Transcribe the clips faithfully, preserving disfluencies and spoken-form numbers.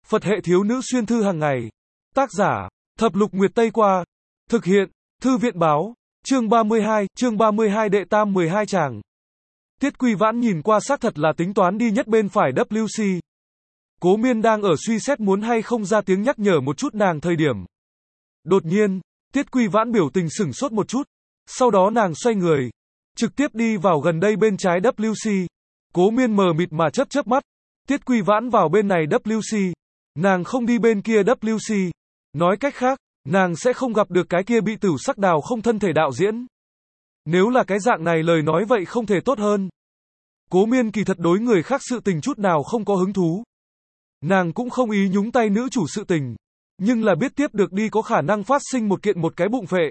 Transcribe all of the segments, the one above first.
Phật hệ thiếu nữ xuyên thư hàng ngày. Tác giả, Thập Lục Nguyệt Tây Qua. Thực hiện, Thư viện báo. Chương ba mươi hai, chương ba mươi hai đệ tam mười hai chàng. Tiết Quy Vãn nhìn qua xác thật là tính toán đi nhất bên phải W C. Cố Miên đang ở suy xét muốn hay không ra tiếng nhắc nhở một chút nàng thời điểm. Đột nhiên, Tiết Quy Vãn biểu tình sửng sốt một chút. Sau đó nàng xoay người, trực tiếp đi vào gần đây bên trái W C. Cố Miên mờ mịt mà chớp chớp mắt. Tiết Quy Vãn vào bên này W C. Nàng không đi bên kia W C. Nói cách khác, nàng sẽ không gặp được cái kia bị Tửu Sắc Đào không thân thể đạo diễn. Nếu là cái dạng này lời nói vậy không thể tốt hơn. Cố Miên kỳ thật đối người khác sự tình chút nào không có hứng thú. Nàng cũng không ý nhúng tay nữ chủ sự tình. Nhưng là biết tiếp được đi có khả năng phát sinh một kiện một cái bụng phệ.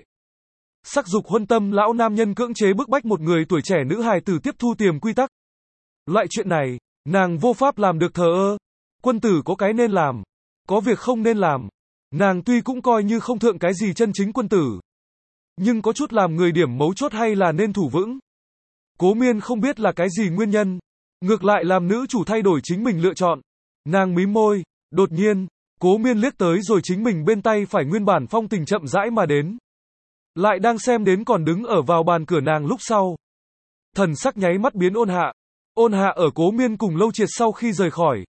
Sắc dục huân tâm lão nam nhân cưỡng chế bức bách một người tuổi trẻ nữ hài tử tiếp thu tiềm quy tắc. Loại chuyện này, nàng vô pháp làm được thờ ơ. Quân tử có cái nên làm, có việc không nên làm. Nàng tuy cũng coi như không thượng cái gì chân chính quân tử. Nhưng có chút làm người điểm mấu chốt hay là nên thủ vững. Cố Miên không biết là cái gì nguyên nhân. Ngược lại làm nữ chủ thay đổi chính mình lựa chọn. Nàng mím môi, đột nhiên, Cố Miên liếc tới rồi chính mình bên tay phải nguyên bản phong tình chậm rãi mà đến. Lại đang xem đến còn đứng ở vào bàn cửa nàng lúc sau. Thần sắc nháy mắt biến ôn hạ. Ôn hạ ở Cố Miên cùng Lâu Triệt sau khi rời khỏi.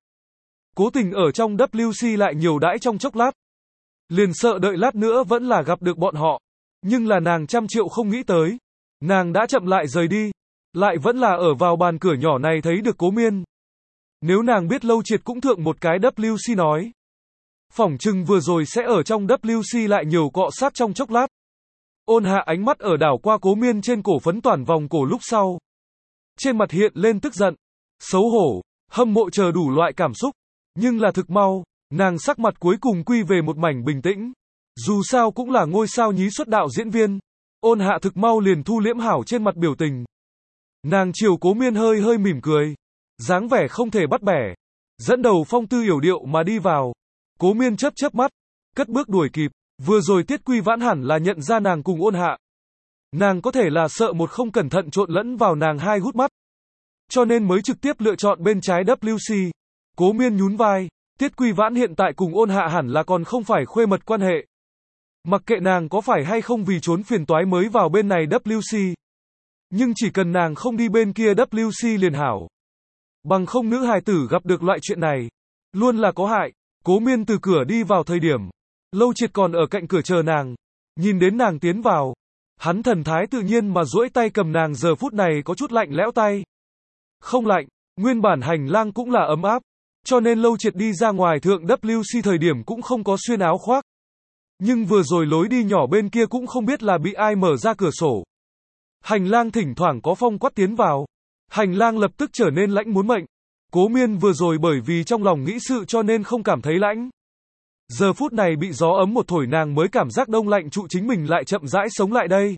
Cố tình ở trong W C lại nhiều đãi trong chốc lát. Liền sợ đợi lát nữa vẫn là gặp được bọn họ. Nhưng là nàng trăm triệu không nghĩ tới. Nàng đã chậm lại rời đi. Lại vẫn là ở vào bàn cửa nhỏ này thấy được Cố Miên. Nếu nàng biết Lâu Triệt cũng thượng một cái W C nói. Phỏng chừng vừa rồi sẽ ở trong W C lại nhiều cọ sát trong chốc lát. Ôn hạ ánh mắt ở đảo qua Cố Miên trên cổ phấn toàn vòng cổ lúc sau. Trên mặt hiện lên tức giận, xấu hổ, hâm mộ chờ đủ loại cảm xúc. Nhưng là thực mau, nàng sắc mặt cuối cùng quy về một mảnh bình tĩnh. Dù sao cũng là ngôi sao nhí xuất đạo diễn viên. Ôn hạ thực mau liền thu liễm hảo trên mặt biểu tình. Nàng chiều Cố Miên hơi hơi mỉm cười. Dáng vẻ không thể bắt bẻ. Dẫn đầu phong tư yểu điệu mà đi vào. Cố Miên chớp chớp mắt, cất bước đuổi kịp. Vừa rồi Tiết Quy Vãn hẳn là nhận ra nàng cùng ôn hạ. Nàng có thể là sợ một không cẩn thận trộn lẫn vào nàng hai hút mắt. Cho nên mới trực tiếp lựa chọn bên trái W C. Cố Miên nhún vai. Tiết Quy Vãn hiện tại cùng ôn hạ hẳn là còn không phải khuê mật quan hệ. Mặc kệ nàng có phải hay không vì trốn phiền toái mới vào bên này W C. Nhưng chỉ cần nàng không đi bên kia W C liền hảo. Bằng không nữ hài tử gặp được loại chuyện này. Luôn là có hại. Cố Miên từ cửa đi vào thời điểm. Lâu Triệt còn ở cạnh cửa chờ nàng. Nhìn đến nàng tiến vào. Hắn thần thái tự nhiên mà duỗi tay cầm nàng giờ phút này có chút lạnh lẽo tay. Không lạnh, nguyên bản hành lang cũng là ấm áp. Cho nên Lâu Triệt đi ra ngoài thượng W C thời điểm cũng không có xuyên áo khoác. Nhưng vừa rồi lối đi nhỏ bên kia cũng không biết là bị ai mở ra cửa sổ. Hành lang thỉnh thoảng có phong quát tiến vào. Hành lang lập tức trở nên lãnh muốn mệnh. Cố Miên vừa rồi bởi vì trong lòng nghĩ sự cho nên không cảm thấy lãnh. Giờ phút này bị gió ấm một thổi nàng mới cảm giác đông lạnh trụ chính mình lại chậm rãi sống lại đây.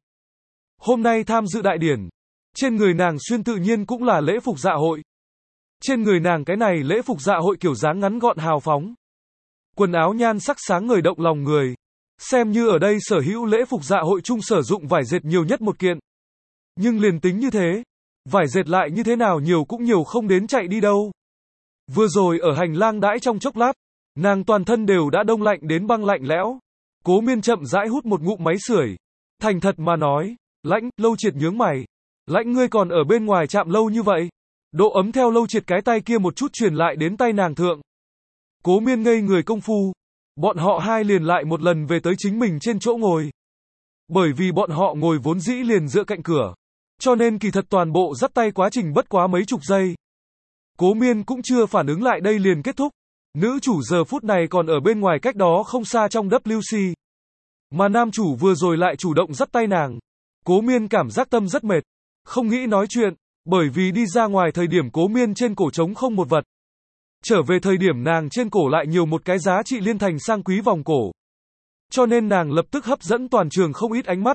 Hôm nay tham dự đại điển. Trên người nàng xuyên tự nhiên cũng là lễ phục dạ hội. Trên người nàng cái này lễ phục dạ hội kiểu dáng ngắn gọn hào phóng. Quần áo nhan sắc sáng ngời động lòng người. Xem như ở đây sở hữu lễ phục dạ hội chung sử dụng vải dệt nhiều nhất một kiện. Nhưng liền tính như thế. Vải dệt lại như thế nào nhiều cũng nhiều không đến chạy đi đâu. Vừa rồi ở hành lang đãi trong chốc lát. Nàng toàn thân đều đã đông lạnh đến băng lạnh lẽo. Cố Miên chậm rãi hút một ngụm máy sưởi. Thành thật mà nói. Lãnh, Lâu Triệt nhướng mày. Lãnh ngươi còn ở bên ngoài chạm lâu như vậy. Độ ấm theo Lâu Triệt cái tay kia một chút truyền lại đến tay nàng thượng. Cố Miên ngây người công phu. Bọn họ hai liền lại một lần về tới chính mình trên chỗ ngồi. Bởi vì bọn họ ngồi vốn dĩ liền dựa cạnh cửa. Cho nên kỳ thật toàn bộ dắt tay quá trình bất quá mấy chục giây. Cố Miên cũng chưa phản ứng lại đây liền kết thúc. Nữ chủ giờ phút này còn ở bên ngoài cách đó không xa trong W C. Mà nam chủ vừa rồi lại chủ động dắt tay nàng. Cố Miên cảm giác tâm rất mệt. Không nghĩ nói chuyện. Bởi vì đi ra ngoài thời điểm Cố Miên trên cổ trống không một vật. Trở về thời điểm nàng trên cổ lại nhiều một cái giá trị liên thành sang quý vòng cổ. Cho nên nàng lập tức hấp dẫn toàn trường không ít ánh mắt.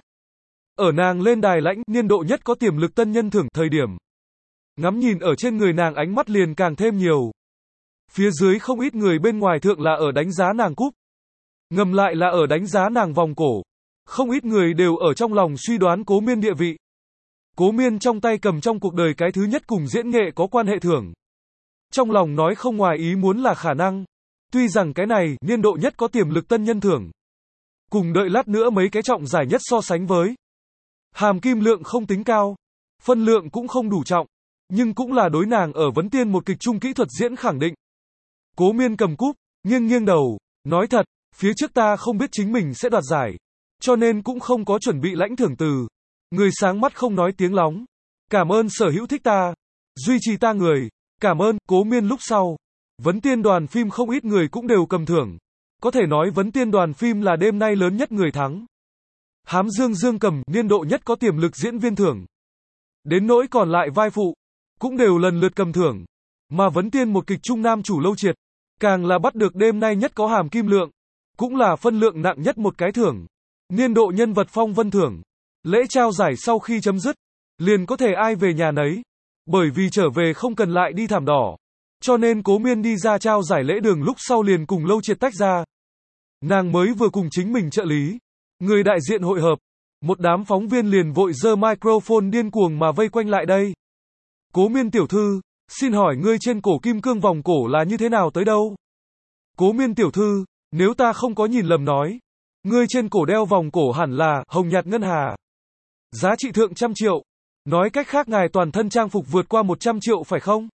Ở nàng lên đài lãnh niên độ nhất có tiềm lực tân nhân thưởng thời điểm. Ngắm nhìn ở trên người nàng ánh mắt liền càng thêm nhiều. Phía dưới không ít người bên ngoài thượng là ở đánh giá nàng cúp. Ngầm lại là ở đánh giá nàng vòng cổ. Không ít người đều ở trong lòng suy đoán Cố Miên địa vị. Cố Miên trong tay cầm trong cuộc đời cái thứ nhất cùng diễn nghệ có quan hệ thưởng. Trong lòng nói không ngoài ý muốn là khả năng. Tuy rằng cái này, niên độ nhất có tiềm lực tân nhân thưởng. Cùng đợi lát nữa mấy cái trọng giải nhất so sánh với. Hàm kim lượng không tính cao. Phân lượng cũng không đủ trọng. Nhưng cũng là đối nàng ở vấn tiên một kịch trung kỹ thuật diễn khẳng định. Cố Miên cầm cúp, nghiêng nghiêng đầu, nói thật, phía trước ta không biết chính mình sẽ đoạt giải. Cho nên cũng không có chuẩn bị lãnh thưởng từ. Người sáng mắt không nói tiếng lóng. Cảm ơn sở hữu thích ta. Duy trì ta người. Cảm ơn, Cố Miên lúc sau. Vấn tiên đoàn phim không ít người cũng đều cầm thưởng. Có thể nói vấn tiên đoàn phim là đêm nay lớn nhất người thắng. Hám Dương Dương cầm, niên độ nhất có tiềm lực diễn viên thưởng. Đến nỗi còn lại vai phụ, cũng đều lần lượt cầm thưởng. Mà vấn tiên một kịch trung nam chủ lâu triệt, càng là bắt được đêm nay nhất có hàm kim lượng. Cũng là phân lượng nặng nhất một cái thưởng. Niên độ nhân vật phong vân thưởng. Lễ trao giải sau khi chấm dứt, liền có thể ai về nhà nấy. Bởi vì trở về không cần lại đi thảm đỏ. Cho nên Cố Miên đi ra trao giải lễ đường lúc sau liền cùng lâu triệt tách ra. Nàng mới vừa cùng chính mình trợ lý, người đại diện hội hợp. Một đám phóng viên liền vội giơ microphone điên cuồng mà vây quanh lại đây. Cố Miên tiểu thư, xin hỏi ngươi trên cổ kim cương vòng cổ là như thế nào tới đâu? Cố Miên tiểu thư, nếu ta không có nhìn lầm nói, ngươi trên cổ đeo vòng cổ hẳn là hồng nhạt ngân hà. Giá trị thượng trăm triệu. Nói cách khác ngài toàn thân trang phục vượt qua một trăm triệu phải không?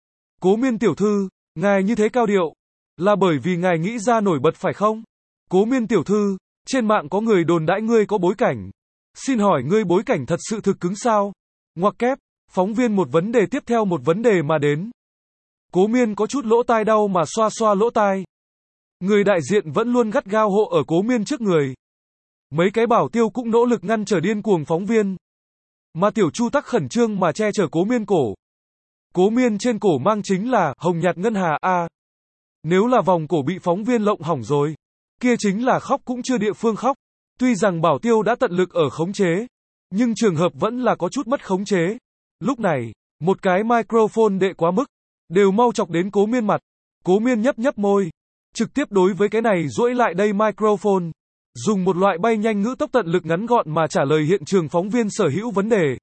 Cố Miên tiểu thư, ngài như thế cao điệu, là bởi vì ngài nghĩ ra nổi bật phải không? Cố Miên tiểu thư, trên mạng có người đồn đãi ngươi có bối cảnh. Xin hỏi ngươi bối cảnh thật sự thực cứng sao? Ngoặc kép, phóng viên một vấn đề tiếp theo một vấn đề mà đến. Cố Miên có chút lỗ tai đau mà xoa xoa lỗ tai. Người đại diện vẫn luôn gắt gao hộ ở Cố Miên trước người. Mấy cái bảo tiêu cũng nỗ lực ngăn trở điên cuồng phóng viên. Mà Tiểu Chu tắc khẩn trương mà che chở Cố Miên cổ. Cố Miên trên cổ mang chính là hồng nhạt ngân hà a. À, nếu là vòng cổ bị phóng viên lộng hỏng rồi, kia chính là khóc cũng chưa địa phương khóc. Tuy rằng bảo tiêu đã tận lực ở khống chế, nhưng trường hợp vẫn là có chút mất khống chế. Lúc này, một cái microphone đệ quá mức, đều mau chọc đến Cố Miên mặt. Cố Miên nhấp nhấp môi, trực tiếp đối với cái này duỗi lại đây microphone, dùng một loại bay nhanh ngữ tốc tận lực ngắn gọn mà trả lời hiện trường phóng viên sở hữu vấn đề.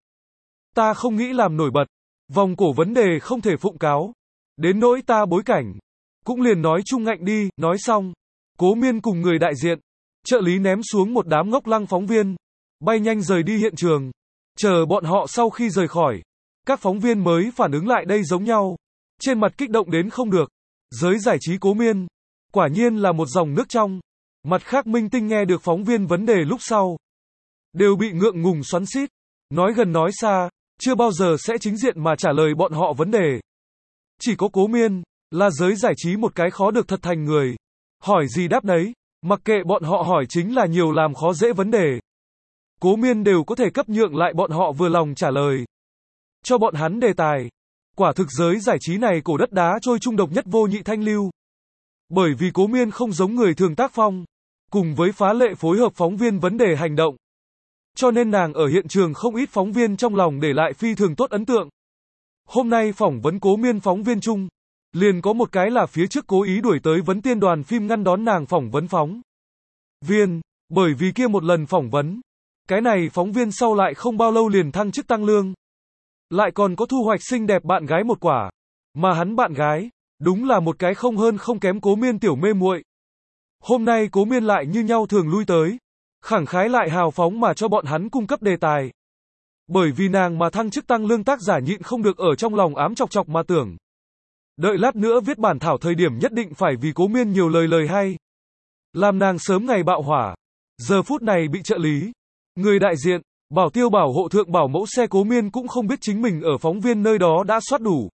Ta không nghĩ làm nổi bật, vòng cổ vấn đề không thể phụng cáo. Đến nỗi ta bối cảnh, cũng liền nói chung ngạnh đi, nói xong. Cố Miên cùng người đại diện, trợ lý ném xuống một đám ngốc lăng phóng viên, bay nhanh rời đi hiện trường. Chờ bọn họ sau khi rời khỏi, các phóng viên mới phản ứng lại đây giống nhau. Trên mặt kích động đến không được. Giới giải trí Cố Miên, quả nhiên là một dòng nước trong. Mặt khác minh tinh nghe được phóng viên vấn đề lúc sau, đều bị ngượng ngùng xoắn xít, nói gần nói xa, chưa bao giờ sẽ chính diện mà trả lời bọn họ vấn đề. Chỉ có Cố Miên, là giới giải trí một cái khó được thật thành người. Hỏi gì đáp đấy, mặc kệ bọn họ hỏi chính là nhiều làm khó dễ vấn đề. Cố Miên đều có thể cấp nhượng lại bọn họ vừa lòng trả lời. Cho bọn hắn đề tài. Quả thực giới giải trí này cổ đất đá trôi trung độc nhất vô nhị thanh lưu. Bởi vì Cố Miên không giống người thường tác phong, cùng với phá lệ phối hợp phóng viên vấn đề hành động. Cho nên nàng ở hiện trường không ít phóng viên trong lòng để lại phi thường tốt ấn tượng. Hôm nay phỏng vấn Cố Miên phóng viên chung, liền có một cái là phía trước cố ý đuổi tới vấn tiên đoàn phim ngăn đón nàng phỏng vấn phóng viên, bởi vì kia một lần phỏng vấn, cái này phóng viên sau lại không bao lâu liền thăng chức tăng lương. Lại còn có thu hoạch xinh đẹp bạn gái một quả, mà hắn bạn gái, đúng là một cái không hơn không kém Cố Miên tiểu mê muội. Hôm nay Cố Miên lại như nhau thường lui tới, khẳng khái lại hào phóng mà cho bọn hắn cung cấp đề tài. Bởi vì nàng mà thăng chức tăng lương tác giả nhịn không được ở trong lòng ám chọc chọc mà tưởng. Đợi lát nữa viết bản thảo thời điểm nhất định phải vì Cố Miên nhiều lời lời hay. Làm nàng sớm ngày bạo hỏa. Giờ phút này bị trợ lý, người đại diện, bảo tiêu bảo hộ thượng bảo mẫu xe Cố Miên cũng không biết chính mình ở phóng viên nơi đó đã soát đủ.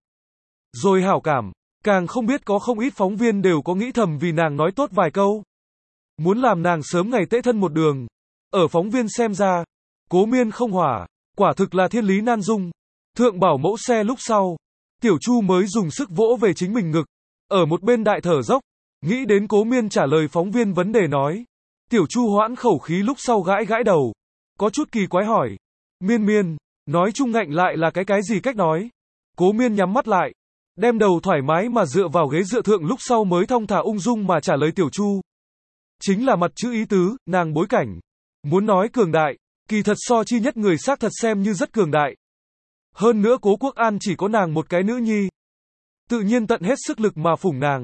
Rồi hảo cảm, càng không biết có không ít phóng viên đều có nghĩ thầm vì nàng nói tốt vài câu. Muốn làm nàng sớm ngày tễ thân một đường. Ở phóng viên xem ra, Cố Miên không hỏa, quả thực là thiên lý nan dung. Thượng bảo mẫu xe lúc sau, Tiểu Chu mới dùng sức vỗ về chính mình ngực, ở một bên đại thở dốc, nghĩ đến Cố Miên trả lời phóng viên vấn đề nói. Tiểu Chu hoãn khẩu khí lúc sau gãi gãi đầu, có chút kỳ quái hỏi, Miên Miên, nói chung ngạnh lại là cái cái gì cách nói? Cố Miên nhắm mắt lại, đem đầu thoải mái mà dựa vào ghế dựa thượng lúc sau mới thong thả ung dung mà trả lời Tiểu Chu. Chính là mặt chữ ý tứ, nàng bối cảnh. Muốn nói cường đại, kỳ thật so chi nhất người xác thật xem như rất cường đại. Hơn nữa Cố Quốc An chỉ có nàng một cái nữ nhi. Tự nhiên tận hết sức lực mà phủng nàng.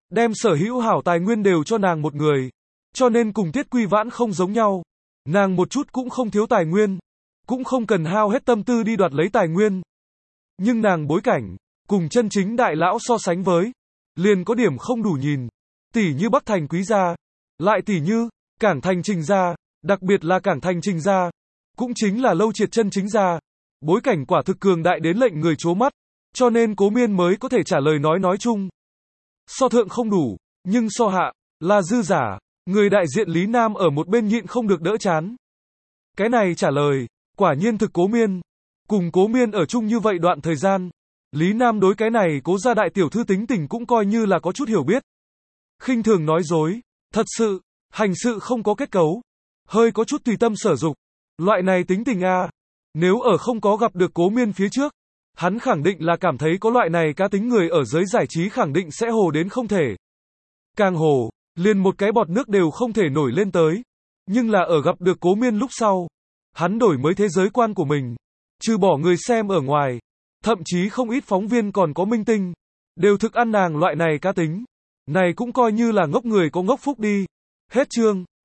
đem sở hữu hảo tài nguyên đều cho nàng một người. Cho nên cùng Tiết Quy Vãn không giống nhau. Nàng một chút cũng không thiếu tài nguyên, cũng không cần hao hết tâm tư đi đoạt lấy tài nguyên. Nhưng nàng bối cảnh, cùng chân chính đại lão so sánh với, liền có điểm không đủ nhìn. Tỷ như Bắc Thành Quý gia, lại tỷ như Cảng Thành Trình gia, đặc biệt là Cảng Thành Trình gia, cũng chính là Lâu Triệt chân chính gia. Bối cảnh quả thực cường đại đến lệnh người trố mắt, cho nên Cố Miên mới có thể trả lời nói nói chung. So thượng không đủ, nhưng so hạ, là dư giả. Người đại diện Lý Nam ở một bên nhịn không được đỡ chán. Cái này trả lời, quả nhiên thực Cố Miên. Cùng Cố Miên ở chung như vậy đoạn thời gian, Lý Nam đối cái này Cố gia đại tiểu thư tính tình cũng coi như là có chút hiểu biết. Khinh thường nói dối, thật sự, hành sự không có kết cấu, hơi có chút tùy tâm sở dục. Loại này tính tình a, nếu ở không có gặp được Cố Miên phía trước, hắn khẳng định là cảm thấy có loại này cá tính người ở giới giải trí khẳng định sẽ hồ đến không thể. Càng hồ, liền một cái bọt nước đều không thể nổi lên tới. Nhưng là ở gặp được Cố Miên lúc sau, hắn đổi mới thế giới quan của mình. Trừ bỏ người xem ở ngoài, thậm chí không ít phóng viên còn có minh tinh, đều thực ăn nàng loại này cá tính. Này cũng coi như là ngốc người có ngốc phúc đi. Hết chương.